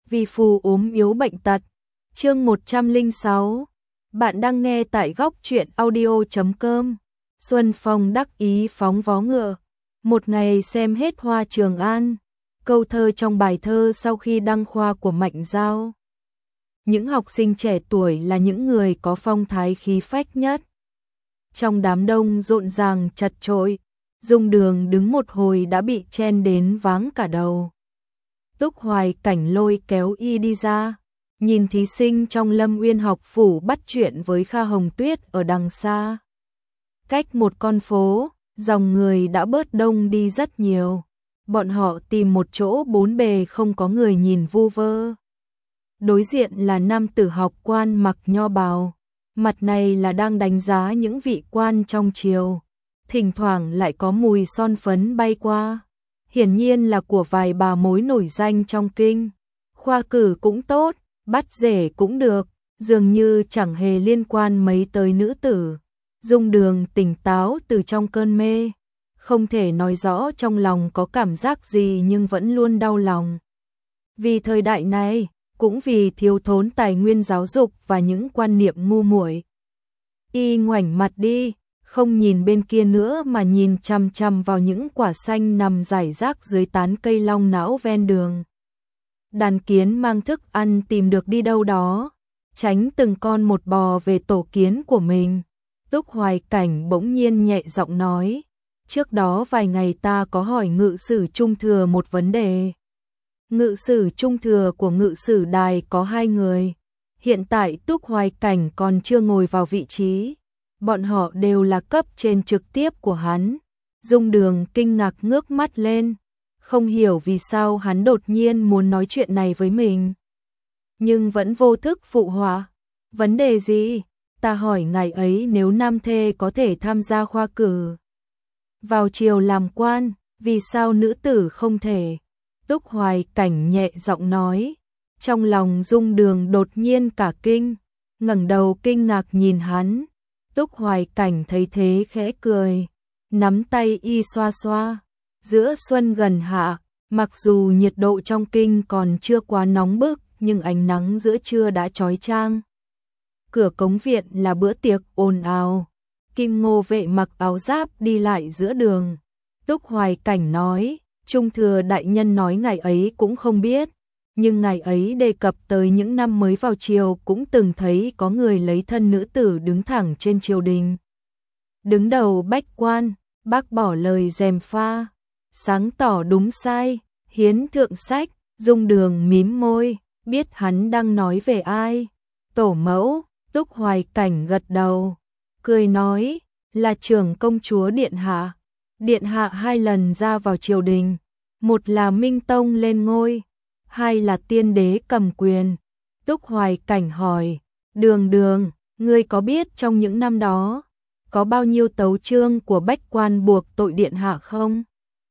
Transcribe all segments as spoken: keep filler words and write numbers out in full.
vì phù ốm yếu bệnh tật. Chương một trăm lẻ sáu. Bạn đang nghe tại góc truyện audio chấm com. Xuân Phong đắc ý phóng vó ngựa. Một ngày xem hết Hoa Trường An. Câu thơ trong bài thơ sau khi đăng khoa của Mạnh Dao. Những học sinh trẻ tuổi là những người có phong thái khí phách nhất. Trong đám đông rộn ràng chật chội, Dung Đường đứng một hồi đã bị chen đến váng cả đầu. Túc Hoài Cảnh lôi kéo y đi ra, nhìn thí sinh trong Lâm Uyên học phủ bắt chuyện với Kha Hồng Tuyết ở đằng xa. Cách một con phố, dòng người đã bớt đông đi rất nhiều. Bọn họ tìm một chỗ bốn bề không có người nhìn vu vơ. Đối diện là nam tử học quan mặc nho bào, mặt này là đang đánh giá những vị quan trong triều. Thỉnh thoảng lại có mùi son phấn bay qua, hiển nhiên là của vài bà mối nổi danh trong kinh. Khoa cử cũng tốt, bắt rể cũng được, dường như chẳng hề liên quan mấy tới nữ tử. Dung Đường tỉnh táo từ trong cơn mê, không thể nói rõ trong lòng có cảm giác gì nhưng vẫn luôn đau lòng. Vì thời đại này, cũng vì thiếu thốn tài nguyên giáo dục và những quan niệm ngu muội. Y ngoảnh mặt đi, không nhìn bên kia nữa mà nhìn chằm chằm vào những quả xanh nằm rải rác dưới tán cây long não ven đường. Đàn kiến mang thức ăn tìm được đi đâu đó, tránh từng con một bò về tổ kiến của mình. Túc Hoài Cảnh bỗng nhiên nhẹ giọng nói, trước đó vài ngày ta có hỏi ngự sử trung thừa một vấn đề. Ngự sử trung thừa của ngự sử đài có hai người, hiện tại Túc Hoài Cảnh còn chưa ngồi vào vị trí. Bọn họ đều là cấp trên trực tiếp của hắn. Dung Đường kinh ngạc ngước mắt lên, không hiểu vì sao hắn đột nhiên muốn nói chuyện này với mình. Nhưng vẫn vô thức phụ họa. Vấn đề gì? Ta hỏi ngài ấy nếu nam thê có thể tham gia khoa cử vào triều làm quan, vì sao nữ tử không thể? Túc Hoài Cảnh nhẹ giọng nói. Trong lòng Dung Đường đột nhiên cả kinh, ngẩng đầu kinh ngạc nhìn hắn. Túc Hoài Cảnh thấy thế khẽ cười, nắm tay y xoa xoa. Giữa xuân gần hạ, mặc dù nhiệt độ trong kinh còn chưa quá nóng bức, nhưng ánh nắng giữa trưa đã chói chang. Cửa cống viện là bữa tiệc ồn ào. Kim Ngô vệ mặc áo giáp đi lại giữa đường. Túc Hoài Cảnh nói, Trung thừa đại nhân nói ngài ấy cũng không biết. Nhưng ngài ấy đề cập tới những năm mới vào triều cũng từng thấy có người lấy thân nữ tử đứng thẳng trên triều đình. Đứng đầu bách quan, bác bỏ lời gièm pha, sáng tỏ đúng sai, hiến thượng sách. Dung Đường mím môi, biết hắn đang nói về ai. Tổ mẫu. Túc Hoài Cảnh gật đầu, cười nói, là trưởng công chúa Điện Hạ. Điện Hạ hai lần ra vào triều đình, một là Minh Tông lên ngôi, hai là tiên đế cầm quyền. Túc Hoài Cảnh hỏi, Đường Đường, ngươi có biết trong những năm đó, có bao nhiêu tấu chương của bách quan buộc tội Điện Hạ không?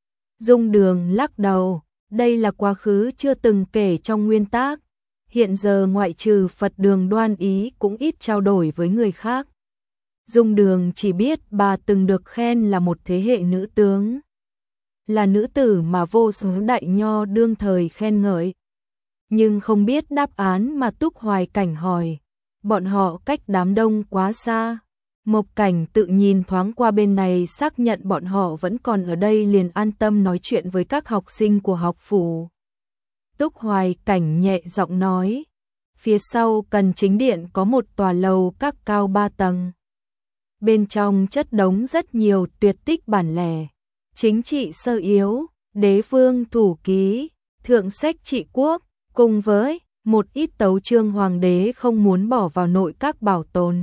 Dung Đường lắc đầu, đây là quá khứ chưa từng kể trong nguyên tác. Hiện giờ ngoại trừ Phật Đường Đoan Ý cũng ít trao đổi với người khác. Dung Đường chỉ biết bà từng được khen là một thế hệ nữ tướng. Là nữ tử mà vô số đại nho đương thời khen ngợi. Nhưng không biết đáp án mà Túc Hoài Cảnh hỏi. Bọn họ cách đám đông quá xa. Mộc Cảnh tự nhìn thoáng qua bên này xác nhận bọn họ vẫn còn ở đây liền an tâm nói chuyện với các học sinh của học phủ. Túc Hoài Cảnh nhẹ giọng nói, phía sau cần chính điện có một tòa lầu các cao ba tầng. Bên trong chất đống rất nhiều tuyệt tích bản lẻ, chính trị sơ yếu, đế vương thủ ký, thượng sách trị quốc, cùng với một ít tấu chương hoàng đế không muốn bỏ vào nội các bảo tồn.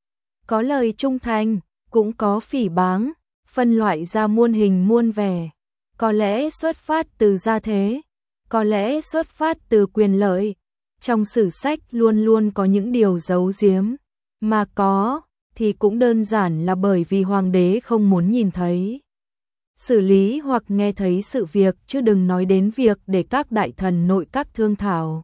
Có lời trung thành, cũng có phỉ báng, phân loại ra muôn hình muôn vẻ, có lẽ xuất phát từ gia thế. Có lẽ xuất phát từ quyền lợi, trong sử sách luôn luôn có những điều giấu giếm, mà có thì cũng đơn giản là bởi vì hoàng đế không muốn nhìn thấy, xử lý hoặc nghe thấy sự việc, chứ đừng nói đến việc để các đại thần nội các thương thảo.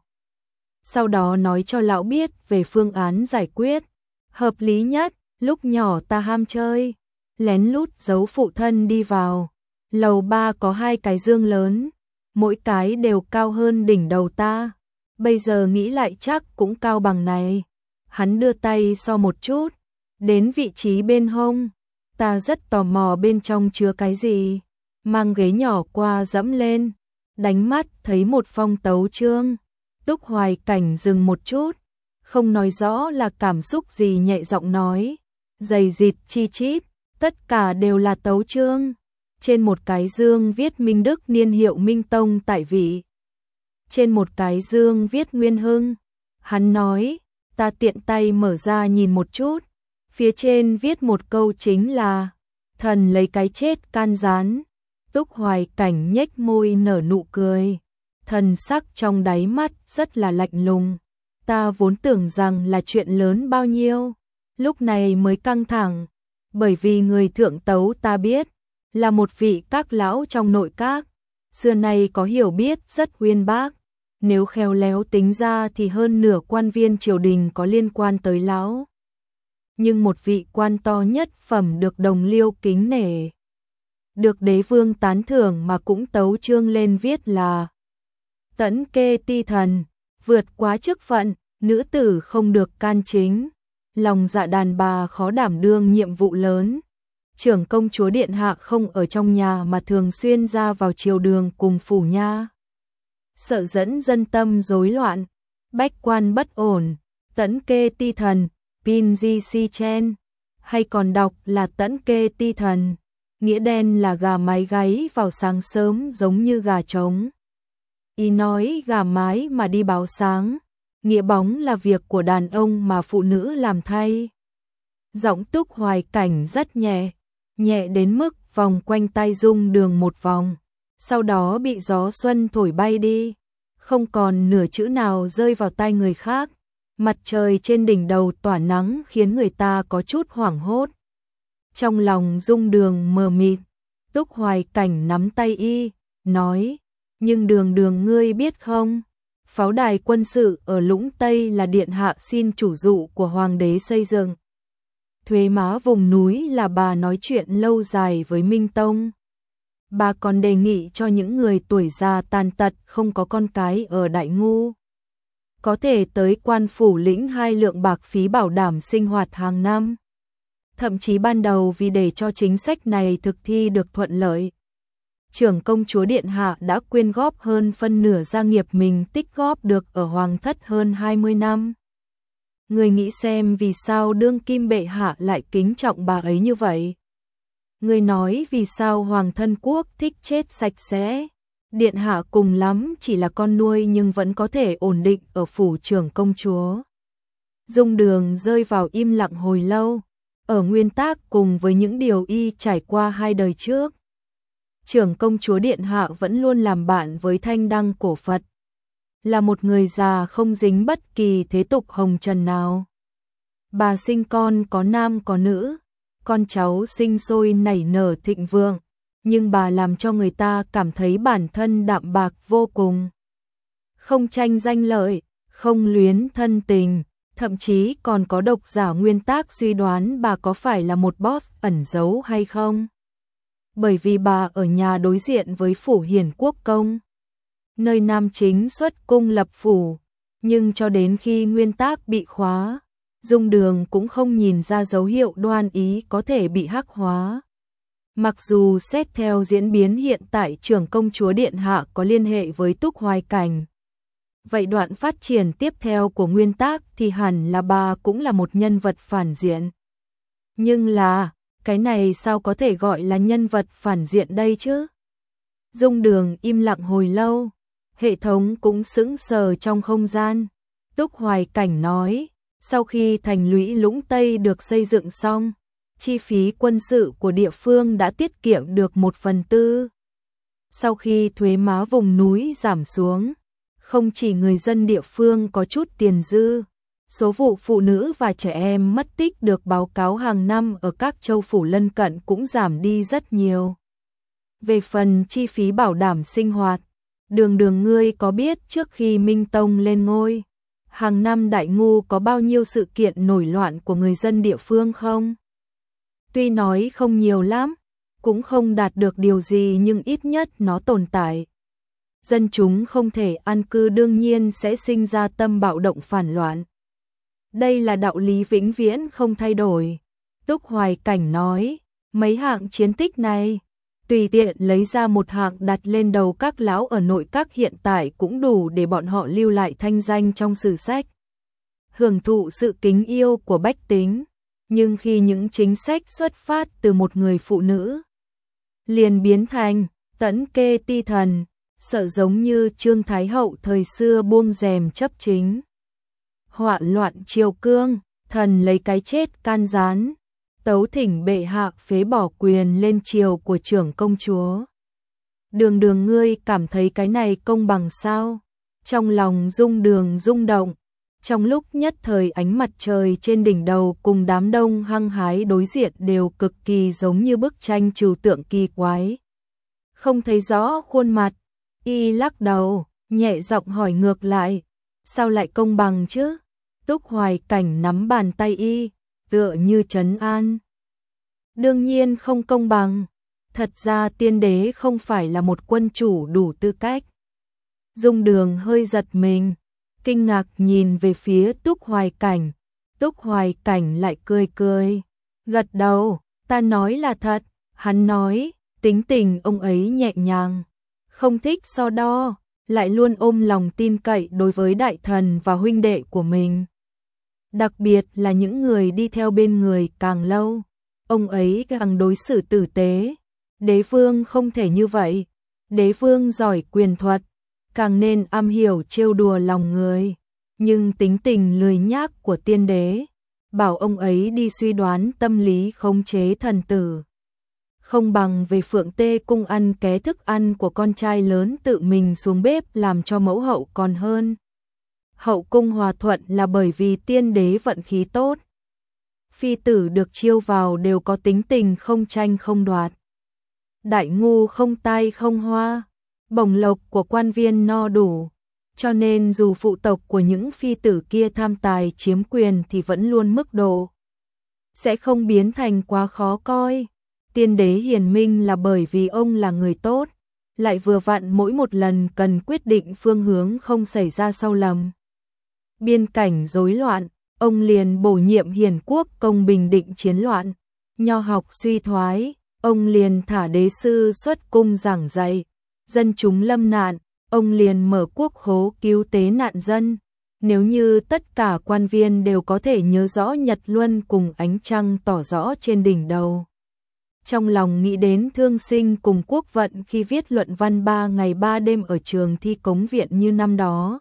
Sau đó nói cho lão biết về phương án giải quyết, hợp lý nhất. Lúc nhỏ ta ham chơi, lén lút giấu phụ thân đi vào, lầu ba có hai cái giương lớn. Mỗi cái đều cao hơn đỉnh đầu ta. Bây giờ nghĩ lại chắc cũng cao bằng này. Hắn đưa tay so một chút, đến vị trí bên hông. Ta rất tò mò bên trong chứa cái gì. Mang ghế nhỏ qua dẫm lên, đánh mắt thấy một phong tấu chương. Túc Hoài Cảnh dừng một chút, không nói rõ là cảm xúc gì, nhẹ giọng nói, dày dịt chi chít, tất cả đều là tấu chương. Trên một cái dương viết Minh Đức niên hiệu Minh Tông tại vị. Trên một cái dương viết Nguyên Hưng. Hắn nói, ta tiện tay mở ra nhìn một chút. Phía trên viết một câu chính là, thần lấy cái chết can gián. Túc Hoài Cảnh nhếch môi nở nụ cười. Thần sắc trong đáy mắt rất là lạnh lùng. Ta vốn tưởng rằng là chuyện lớn bao nhiêu, lúc này mới căng thẳng, bởi vì người thượng tấu ta biết, là một vị các lão trong nội các, xưa nay có hiểu biết rất uyên bác, nếu khéo léo tính ra thì hơn nửa quan viên triều đình có liên quan tới lão. Nhưng một vị quan to nhất phẩm được đồng liêu kính nể, được đế vương tán thưởng mà cũng tấu chương lên viết là tẫn kê ti thần, vượt quá chức phận, nữ tử không được can chính, lòng dạ đàn bà khó đảm đương nhiệm vụ lớn. Trưởng công chúa điện hạ không ở trong nhà mà thường xuyên ra vào triều đường cùng phủ nha, sợ dẫn dân tâm rối loạn, bách quan bất ổn. Tẫn kê ti thần, pin di si chen, hay còn đọc là tẫn kê ti thần, nghĩa đen là gà mái gáy vào sáng sớm giống như gà trống. Ý nói gà mái mà đi báo sáng, nghĩa bóng là việc của đàn ông mà phụ nữ làm thay. Giọng Túc Hoài Cảnh rất nhẹ, nhẹ đến mức vòng quanh tay Dung Đường một vòng, sau đó bị gió xuân thổi bay đi, không còn nửa chữ nào rơi vào tai người khác. Mặt trời trên đỉnh đầu tỏa nắng khiến người ta có chút hoảng hốt. Trong lòng Dung Đường mờ mịt, Túc Hoài Cảnh nắm tay y, nói, nhưng Đường Đường ngươi biết không, pháo đài quân sự ở Lũng Tây là điện hạ xin chủ dụ của hoàng đế xây dựng. Thuế má vùng núi là bà nói chuyện lâu dài với Minh Tông. Bà còn đề nghị cho những người tuổi già tàn tật không có con cái ở Đại Ngu, có thể tới quan phủ lĩnh hai lượng bạc phí bảo đảm sinh hoạt hàng năm. Thậm chí ban đầu vì để cho chính sách này thực thi được thuận lợi, trưởng công chúa điện hạ đã quyên góp hơn phân nửa gia nghiệp mình tích góp được ở hoàng thất hơn hai mươi năm. Người nghĩ xem vì sao đương kim bệ hạ lại kính trọng bà ấy như vậy? Người nói vì sao hoàng thân quốc thích chết sạch sẽ? Điện hạ cùng lắm chỉ là con nuôi nhưng vẫn có thể ổn định ở phủ trưởng công chúa. Dung Đường rơi vào im lặng hồi lâu, ở nguyên tác cùng với những điều y trải qua hai đời trước. Trưởng công chúa điện hạ vẫn luôn làm bạn với thanh đăng cổ Phật, là một người già không dính bất kỳ thế tục hồng trần nào. Bà sinh con có nam có nữ, con cháu sinh sôi nảy nở thịnh vượng, nhưng bà làm cho người ta cảm thấy bản thân đạm bạc vô cùng. Không tranh danh lợi, không luyến thân tình, thậm chí còn có độc giả nguyên tác suy đoán bà có phải là một boss ẩn giấu hay không. Bởi vì bà ở nhà đối diện với phủ Hiển Quốc Công, nơi nam chính xuất cung lập phủ, nhưng cho đến khi nguyên tác bị khóa, Dung Đường cũng không nhìn ra dấu hiệu đoan ý có thể bị hắc hóa. Mặc dù xét theo diễn biến hiện tại trưởng công chúa điện hạ có liên hệ với Túc Hoài Cảnh, vậy đoạn phát triển tiếp theo của nguyên tác thì hẳn là bà cũng là một nhân vật phản diện. Nhưng là, cái này sao có thể gọi là nhân vật phản diện đây chứ? Dung Đường im lặng hồi lâu, hệ thống cũng sững sờ trong không gian. Túc Hoài Cảnh nói, sau khi thành lũy Lũng Tây được xây dựng xong, chi phí quân sự của địa phương đã tiết kiệm được một phần tư. Sau khi thuế má vùng núi giảm xuống, không chỉ người dân địa phương có chút tiền dư, số vụ phụ nữ và trẻ em mất tích được báo cáo hàng năm ở các châu phủ lân cận cũng giảm đi rất nhiều. Về phần chi phí bảo đảm sinh hoạt, Đường Đường ngươi có biết trước khi Minh Tông lên ngôi, hàng năm Đại Ngu có bao nhiêu sự kiện nổi loạn của người dân địa phương không? Tuy nói không nhiều lắm, cũng không đạt được điều gì nhưng ít nhất nó tồn tại. dân chúng không thể an cư đương nhiên sẽ sinh ra tâm bạo động phản loạn. Đây là đạo lý vĩnh viễn không thay đổi. Túc Hoài Cảnh nói, mấy hạng chiến tích này, tùy tiện lấy ra một hạng đặt lên đầu các lão ở nội các hiện tại cũng đủ để bọn họ lưu lại thanh danh trong sử sách. Hưởng thụ sự kính yêu của bách tính, nhưng khi những chính sách xuất phát từ một người phụ nữ, liền biến thành tẫn kê ti thần, sợ giống như Trương Thái Hậu thời xưa buông rèm chấp chính. Họa loạn triều cương, thần lấy cái chết can gián, tấu thỉnh bệ hạ phế bỏ quyền lên triều của trưởng công chúa. Đường Đường ngươi cảm thấy cái này công bằng sao? Trong lòng Dung Đường rung động, trong lúc nhất thời ánh mặt trời trên đỉnh đầu cùng đám đông hăng hái đối diện đều cực kỳ giống như bức tranh trừu tượng kỳ quái. Không thấy rõ khuôn mặt, y lắc đầu, nhẹ giọng hỏi ngược lại, sao lại công bằng chứ? Túc Hoài Cảnh nắm bàn tay y, tựa như trấn an. Đương nhiên không công bằng, thật ra tiên đế không phải là một quân chủ đủ tư cách. Dung Đường hơi giật mình, kinh ngạc nhìn về phía Túc Hoài Cảnh. Túc Hoài Cảnh lại cười cười, gật đầu, ta nói là thật. Hắn nói, tính tình ông ấy nhẹ nhàng, không thích so đo, lại luôn ôm lòng tin cậy đối với đại thần và huynh đệ của mình. Đặc biệt là những người đi theo bên người càng lâu, ông ấy càng đối xử tử tế. Đế vương không thể như vậy, đế vương giỏi quyền thuật, càng nên am hiểu trêu đùa lòng người, nhưng tính tình lười nhác của tiên đế, bảo ông ấy đi suy đoán tâm lý khống chế thần tử. Không bằng về Phượng Tê cung ăn ké thức ăn của con trai lớn tự mình xuống bếp làm cho mẫu hậu còn hơn. Hậu cung hòa thuận là bởi vì tiên đế vận khí tốt. Phi tử được chiêu vào đều có tính tình không tranh không đoạt. Đại ngu không tai không hoa, bổng lộc của quan viên no đủ, cho nên dù phụ tộc của những phi tử kia tham tài chiếm quyền thì vẫn luôn mức độ sẽ không biến thành quá khó coi. Tiên đế hiền minh là bởi vì ông là người tốt, lại vừa vặn mỗi một lần cần quyết định phương hướng không xảy ra sai lầm. Biên cảnh rối loạn, ông liền bổ nhiệm hiền quốc công bình định chiến loạn. Nho học suy thoái, ông liền thả đế sư xuất cung giảng dạy. Dân chúng lâm nạn, ông liền mở quốc khố cứu tế nạn dân. Nếu như tất cả quan viên đều có thể nhớ rõ nhật luân cùng ánh trăng tỏ rõ trên đỉnh đầu, trong lòng nghĩ đến thương sinh cùng quốc vận khi viết luận văn ba ngày ba đêm ở trường thi cống viện như năm đó,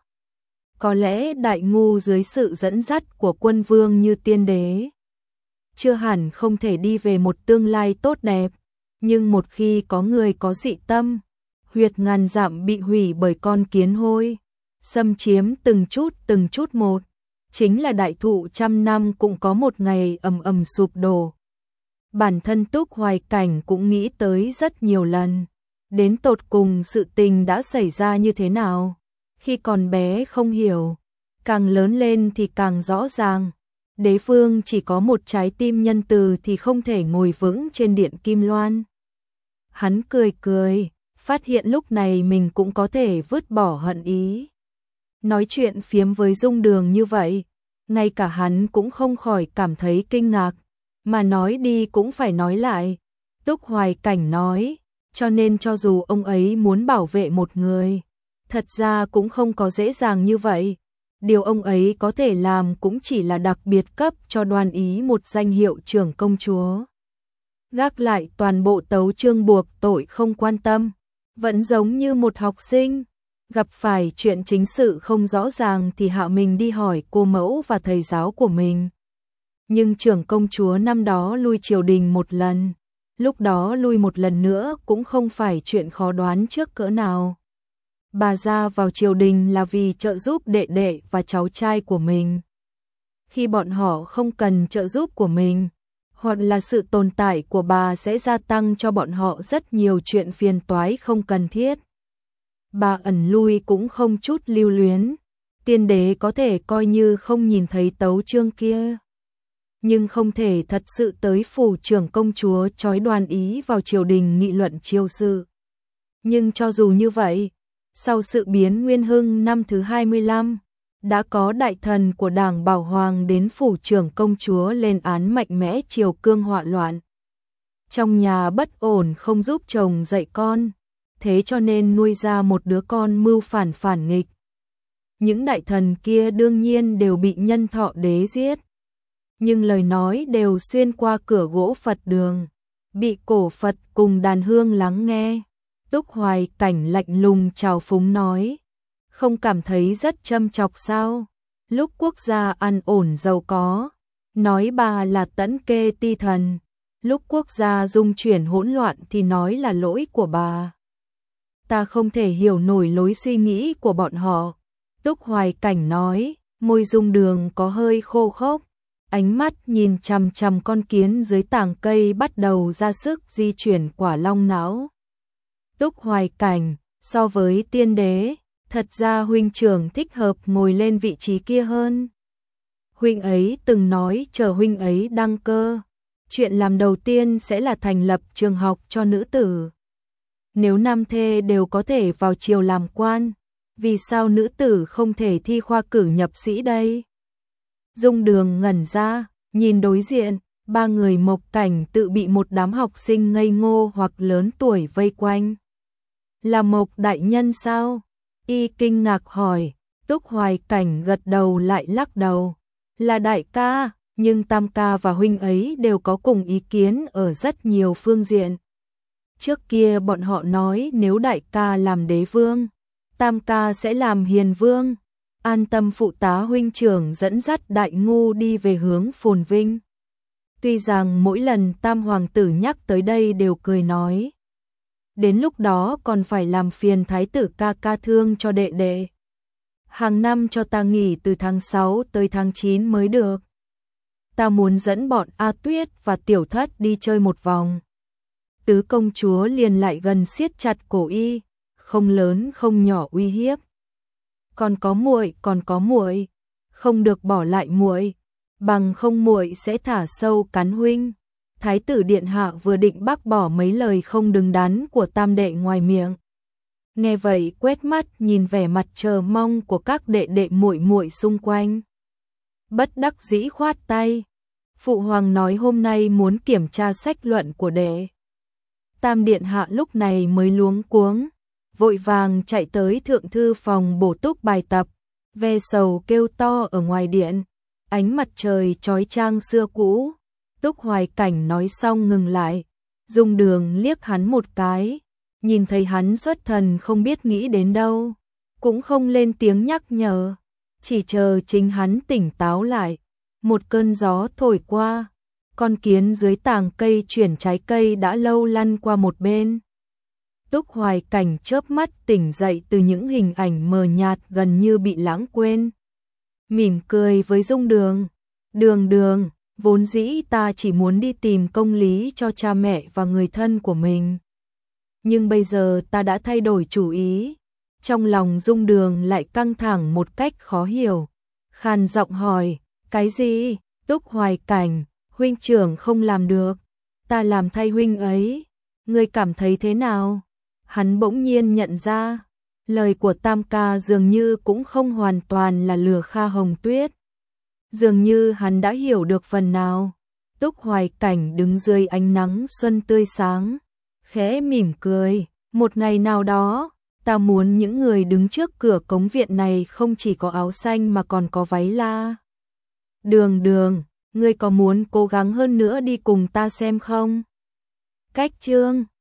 có lẽ đại ngu dưới sự dẫn dắt của quân vương như tiên đế, chưa hẳn không thể đi về một tương lai tốt đẹp. Nhưng một khi có người có dị tâm, huyệt ngàn dặm bị hủy bởi con kiến hôi, xâm chiếm từng chút từng chút một, chính là đại thụ trăm năm cũng có một ngày ầm ầm sụp đổ. Bản thân Túc Hoài Cảnh cũng nghĩ tới rất nhiều lần, đến tột cùng sự tình đã xảy ra như thế nào. Khi còn bé không hiểu, càng lớn lên thì càng rõ ràng. Đế vương chỉ có một trái tim nhân từ thì không thể ngồi vững trên điện kim loan. Hắn cười cười, phát hiện lúc này mình cũng có thể vứt bỏ hận ý. Nói chuyện phiếm với Dung Đường như vậy, ngay cả hắn cũng không khỏi cảm thấy kinh ngạc, mà nói đi cũng phải nói lại. Túc Hoài Cảnh nói, cho nên cho dù ông ấy muốn bảo vệ một người, thật ra cũng không có dễ dàng như vậy. Điều ông ấy có thể làm cũng chỉ là đặc biệt cấp cho Đoan Ý một danh hiệu trưởng công chúa. Gác lại toàn bộ tấu chương buộc tội không quan tâm, vẫn giống như một học sinh. Gặp phải chuyện chính sự không rõ ràng thì hạ mình đi hỏi cô mẫu và thầy giáo của mình. Nhưng trưởng công chúa năm đó lui triều đình một lần, lúc đó lui một lần nữa cũng không phải chuyện khó đoán trước cỡ nào. Bà ra vào triều đình là vì trợ giúp đệ đệ và cháu trai của mình. Khi bọn họ không cần trợ giúp của mình, hoặc là sự tồn tại của bà sẽ gia tăng cho bọn họ rất nhiều chuyện phiền toái không cần thiết. Bà ẩn lui cũng không chút lưu luyến, tiên đế có thể coi như không nhìn thấy tấu chương kia. Nhưng không thể thật sự tới phủ trưởng công chúa trói Đoan Ý vào triều đình nghị luận triều sự. Nhưng cho dù như vậy, Sau sự biến Nguyên Hưng năm thứ hai mươi lăm, đã có đại thần của Đảng Bảo Hoàng đến phủ trưởng công chúa lên án mạnh mẽ triều cương họa loạn. Trong nhà bất ổn không giúp chồng dạy con, thế cho nên nuôi ra một đứa con mưu phản phản nghịch. Những đại thần kia đương nhiên đều bị Nhân Thọ đế giết. Nhưng lời nói đều xuyên qua cửa gỗ Phật đường, bị cổ Phật cùng đàn hương lắng nghe. Túc Hoài Cảnh lạnh lùng trào phúng nói, không cảm thấy rất châm chọc sao? Lúc quốc gia an ổn giàu có, nói bà là tẫn kê ti thần, lúc quốc gia dung chuyển hỗn loạn thì nói là lỗi của bà. Ta không thể hiểu nổi lối suy nghĩ của bọn họ. Túc Hoài Cảnh nói, môi Dung Đường có hơi khô khốc, ánh mắt nhìn chằm chằm con kiến dưới tàng cây bắt đầu ra sức di chuyển quả long não. Túc Hoài Cảnh, so với tiên đế, thật ra huynh trưởng thích hợp ngồi lên vị trí kia hơn. Huynh ấy từng nói chờ huynh ấy đăng cơ, chuyện làm đầu tiên sẽ là thành lập trường học cho nữ tử. Nếu nam thê đều có thể vào triều làm quan, vì sao nữ tử không thể thi khoa cử nhập sĩ đây? Dung Đường ngẩn ra, nhìn đối diện, ba người Mộc Cảnh tự bị một đám học sinh ngây ngô hoặc lớn tuổi vây quanh. Là Mộc đại nhân sao? Y kinh ngạc hỏi. Túc Hoài Cảnh gật đầu lại lắc đầu. Là đại ca, nhưng tam ca và huynh ấy đều có cùng ý kiến ở rất nhiều phương diện. Trước kia bọn họ nói nếu đại ca làm đế vương, tam ca sẽ làm hiền vương, an tâm phụ tá huynh trưởng dẫn dắt đại ngu đi về hướng phồn vinh. Tuy rằng mỗi lần tam hoàng tử nhắc tới đây đều cười nói, đến lúc đó còn phải làm phiền thái tử ca ca thương cho đệ đệ. Hàng năm cho ta nghỉ từ tháng sáu tới tháng chín mới được. Ta muốn dẫn bọn A Tuyết và Tiểu Thất đi chơi một vòng. Tứ công chúa liền lại gần siết chặt cổ y, không lớn không nhỏ uy hiếp. Còn có muội, còn có muội, không được bỏ lại muội, bằng không muội sẽ thả sâu cắn huynh. Thái tử điện hạ vừa định bác bỏ mấy lời không đứng đắn của tam đệ ngoài miệng. Nghe vậy quét mắt nhìn vẻ mặt chờ mong của các đệ đệ muội muội xung quanh. Bất đắc dĩ khoát tay. Phụ hoàng nói hôm nay muốn kiểm tra sách luận của đệ. Tam điện hạ lúc này mới luống cuống, vội vàng chạy tới thượng thư phòng bổ túc bài tập, ve sầu kêu to ở ngoài điện. Ánh mặt trời chói chang xưa cũ. Túc Hoài Cảnh nói xong ngừng lại, Dung Đường liếc hắn một cái, nhìn thấy hắn xuất thần không biết nghĩ đến đâu, cũng không lên tiếng nhắc nhở, chỉ chờ chính hắn tỉnh táo lại. Một cơn gió thổi qua, con kiến dưới tàng cây chuyển trái cây đã lâu lăn qua một bên. Túc Hoài Cảnh chớp mắt tỉnh dậy từ những hình ảnh mờ nhạt gần như bị lãng quên. Mỉm cười với Dung Đường, Đường Đường, vốn dĩ ta chỉ muốn đi tìm công lý cho cha mẹ và người thân của mình. Nhưng bây giờ ta đã thay đổi chủ ý. Trong lòng Dung Đường lại căng thẳng một cách khó hiểu. Khàn giọng hỏi, cái gì? Túc Hoài Cảnh, huynh trưởng không làm được. Ta làm thay huynh ấy. Ngươi cảm thấy thế nào? Hắn bỗng nhiên nhận ra, lời của tam ca dường như cũng không hoàn toàn là lừa Kha Hồng Tuyết. Dường như hắn đã hiểu được phần nào. Túc Hoài Cảnh đứng dưới ánh nắng xuân tươi sáng, khẽ mỉm cười. Một ngày nào đó, ta muốn những người đứng trước cửa cống viện này không chỉ có áo xanh mà còn có váy la. Đường Đường, ngươi có muốn cố gắng hơn nữa đi cùng ta xem không? Cách chương